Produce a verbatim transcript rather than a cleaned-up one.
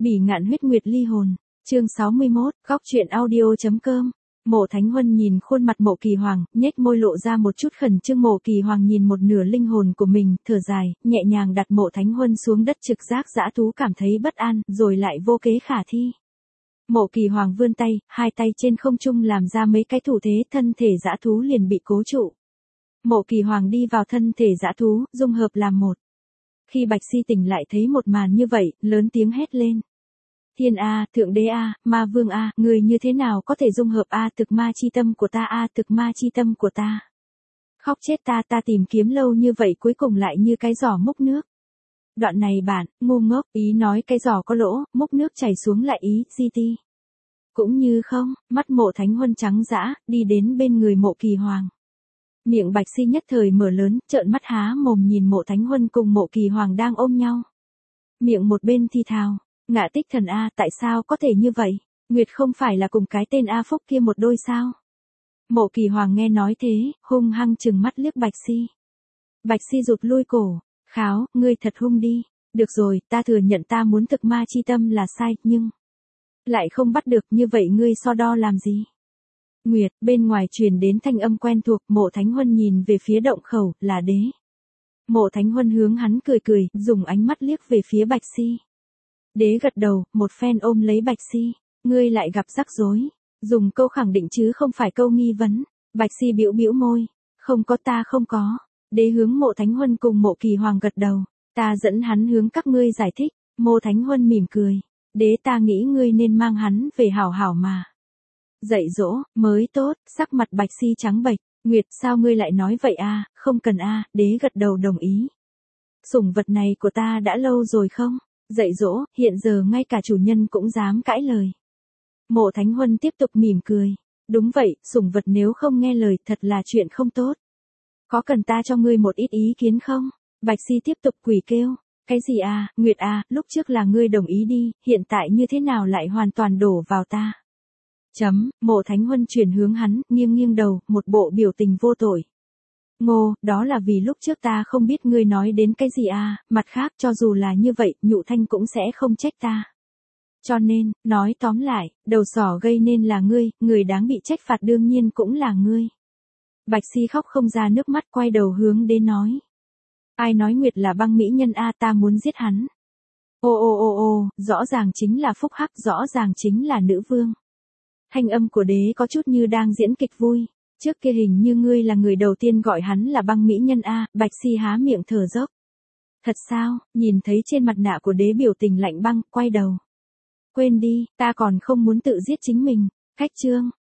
Bỉ ngạn huyết nguyệt ly hồn, chương sáu mươi mốt, góc truyện audio.com. Mộ Thánh Huân nhìn khuôn mặt Mộ Kỳ Hoàng, nhếch môi lộ ra một chút khẩn trương. Mộ Kỳ Hoàng nhìn một nửa linh hồn của mình, thở dài, nhẹ nhàng đặt Mộ Thánh Huân xuống đất. Trực giác dã thú cảm thấy bất an, rồi lại vô kế khả thi. Mộ Kỳ Hoàng vươn tay, hai tay trên không trung làm ra mấy cái thủ thế, thân thể dã thú liền bị cố trụ. Mộ Kỳ Hoàng đi vào thân thể dã thú, dung hợp làm một. Khi Bạch Si tỉnh lại thấy một màn như vậy, lớn tiếng hét lên. Thiên A, Thượng Đế A, Ma Vương A, người như thế nào có thể dung hợp A thực ma chi tâm của ta A thực ma chi tâm của ta. Khóc chết ta ta tìm kiếm lâu như vậy cuối cùng lại như cái giỏ múc nước. Đoạn này bạn, ngu ngốc, ý nói cái giỏ có lỗ, múc nước chảy xuống lại ý, gi ti. Cũng như không, mắt Mộ Thánh Huân trắng dã, đi đến bên người Mộ Kỳ Hoàng. Miệng Bạch Si nhất thời mở lớn, trợn mắt há mồm nhìn Mộ Thánh Huân cùng Mộ Kỳ Hoàng đang ôm nhau. Miệng một bên thì thào, Ngạ Tích Thần A, tại sao có thể như vậy? Nguyệt không phải là cùng cái tên A Phúc kia một đôi sao? Mộ Kỳ Hoàng nghe nói thế, hung hăng trừng mắt liếc Bạch Si. Bạch Si rụt lui cổ, kháo, ngươi thật hung đi. Được rồi, ta thừa nhận ta muốn thực ma chi tâm là sai, nhưng lại không bắt được, như vậy ngươi so đo làm gì? Nguyệt, bên ngoài truyền đến thanh âm quen thuộc. Mộ Thánh Huân nhìn về phía động khẩu, là đế. Mộ Thánh Huân hướng hắn cười cười, dùng ánh mắt liếc về phía Bạch Si. Đế gật đầu, một phen ôm lấy Bạch Si. Ngươi lại gặp rắc rối. Dùng câu khẳng định chứ không phải câu nghi vấn. Bạch Si bĩu bĩu môi. Không có ta không có. Đế hướng Mộ Thánh Huân cùng Mộ Kỳ Hoàng gật đầu. Ta dẫn hắn hướng các ngươi giải thích. Mộ Thánh Huân mỉm cười. Đế ta nghĩ ngươi nên mang hắn về hảo hảo mà dạy dỗ, mới tốt. Sắc mặt Bạch Si trắng bệch. Nguyệt, sao ngươi lại nói vậy a? Không cần a. Đế gật đầu đồng ý. Sủng vật này của ta đã lâu rồi không? Dạy dỗ, hiện giờ ngay cả chủ nhân cũng dám cãi lời. Mộ Thánh Huân tiếp tục mỉm cười. Đúng vậy, sủng vật nếu không nghe lời thật là chuyện không tốt. Có cần ta cho ngươi một ít ý kiến không? Bạch Si tiếp tục quỳ kêu. Cái gì à, Nguyệt à, lúc trước là ngươi đồng ý đi, hiện tại như thế nào lại hoàn toàn đổ vào ta? Chấm, Mộ Thánh Huân chuyển hướng hắn, nghiêng nghiêng đầu, một bộ biểu tình vô tội. Ngô, đó là vì lúc trước ta không biết ngươi nói đến cái gì à, mặt khác cho dù là như vậy, Nhụ Thanh cũng sẽ không trách ta. Cho nên, nói tóm lại, đầu sỏ gây nên là ngươi, người đáng bị trách phạt đương nhiên cũng là ngươi. Bạch Si khóc không ra nước mắt, quay đầu hướng đến nói. Ai nói Nguyệt là băng mỹ nhân a, ta muốn giết hắn. Ô ô ô ô, rõ ràng chính là phúc hắc, rõ ràng chính là nữ vương. Thanh âm của đế có chút như đang diễn kịch vui. Trước kia hình như ngươi là người đầu tiên gọi hắn là băng mỹ nhân a. Bạch Si há miệng thở dốc. Thật sao? Nhìn thấy trên mặt nạ của đế biểu tình lạnh băng, quay đầu. Quên đi, ta còn không muốn tự giết chính mình. Khách trương,